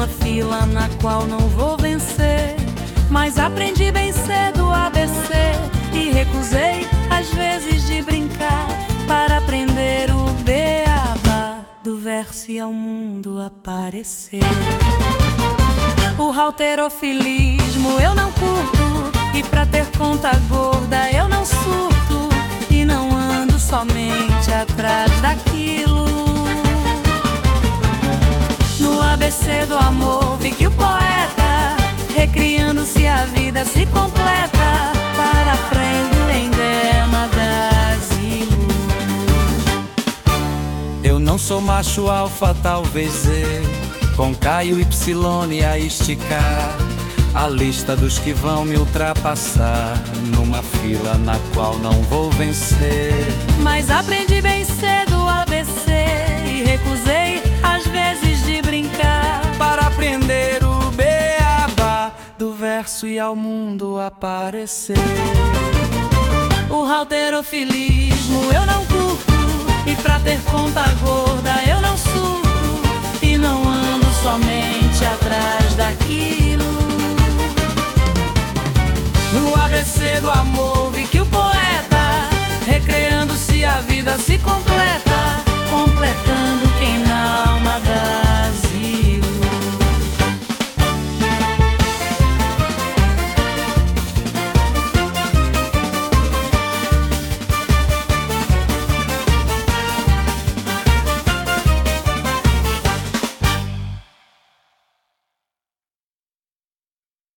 numa fila na qual não vou vencer. Mas aprendi bem cedo o ABC e recusei às vezes de brincar para aprender o beabá do verso e ao mundo aparecer. O halterofilismo eu não curto, e pra ter conta gorda eu não surto, e não ando somente atrás daquilo. No ABC do amor vi que o poeta, recriando-se a vida, se completa para frente em Dema d'Asilo. Eu não sou macho alfa, talvez Z, com Caio Y a esticar a lista dos que vão me ultrapassar numa fila na qual não vou vencer. Mas aprendi bem cedo o ABC e recusei às vezes de brincar para aprender o beabá do verso e ao mundo aparecer. O halterofilismo eu não curto, e pra ter conta gorda eu não surto, e não ando somente atrás daquilo. No ABC do amor vi que o poeta,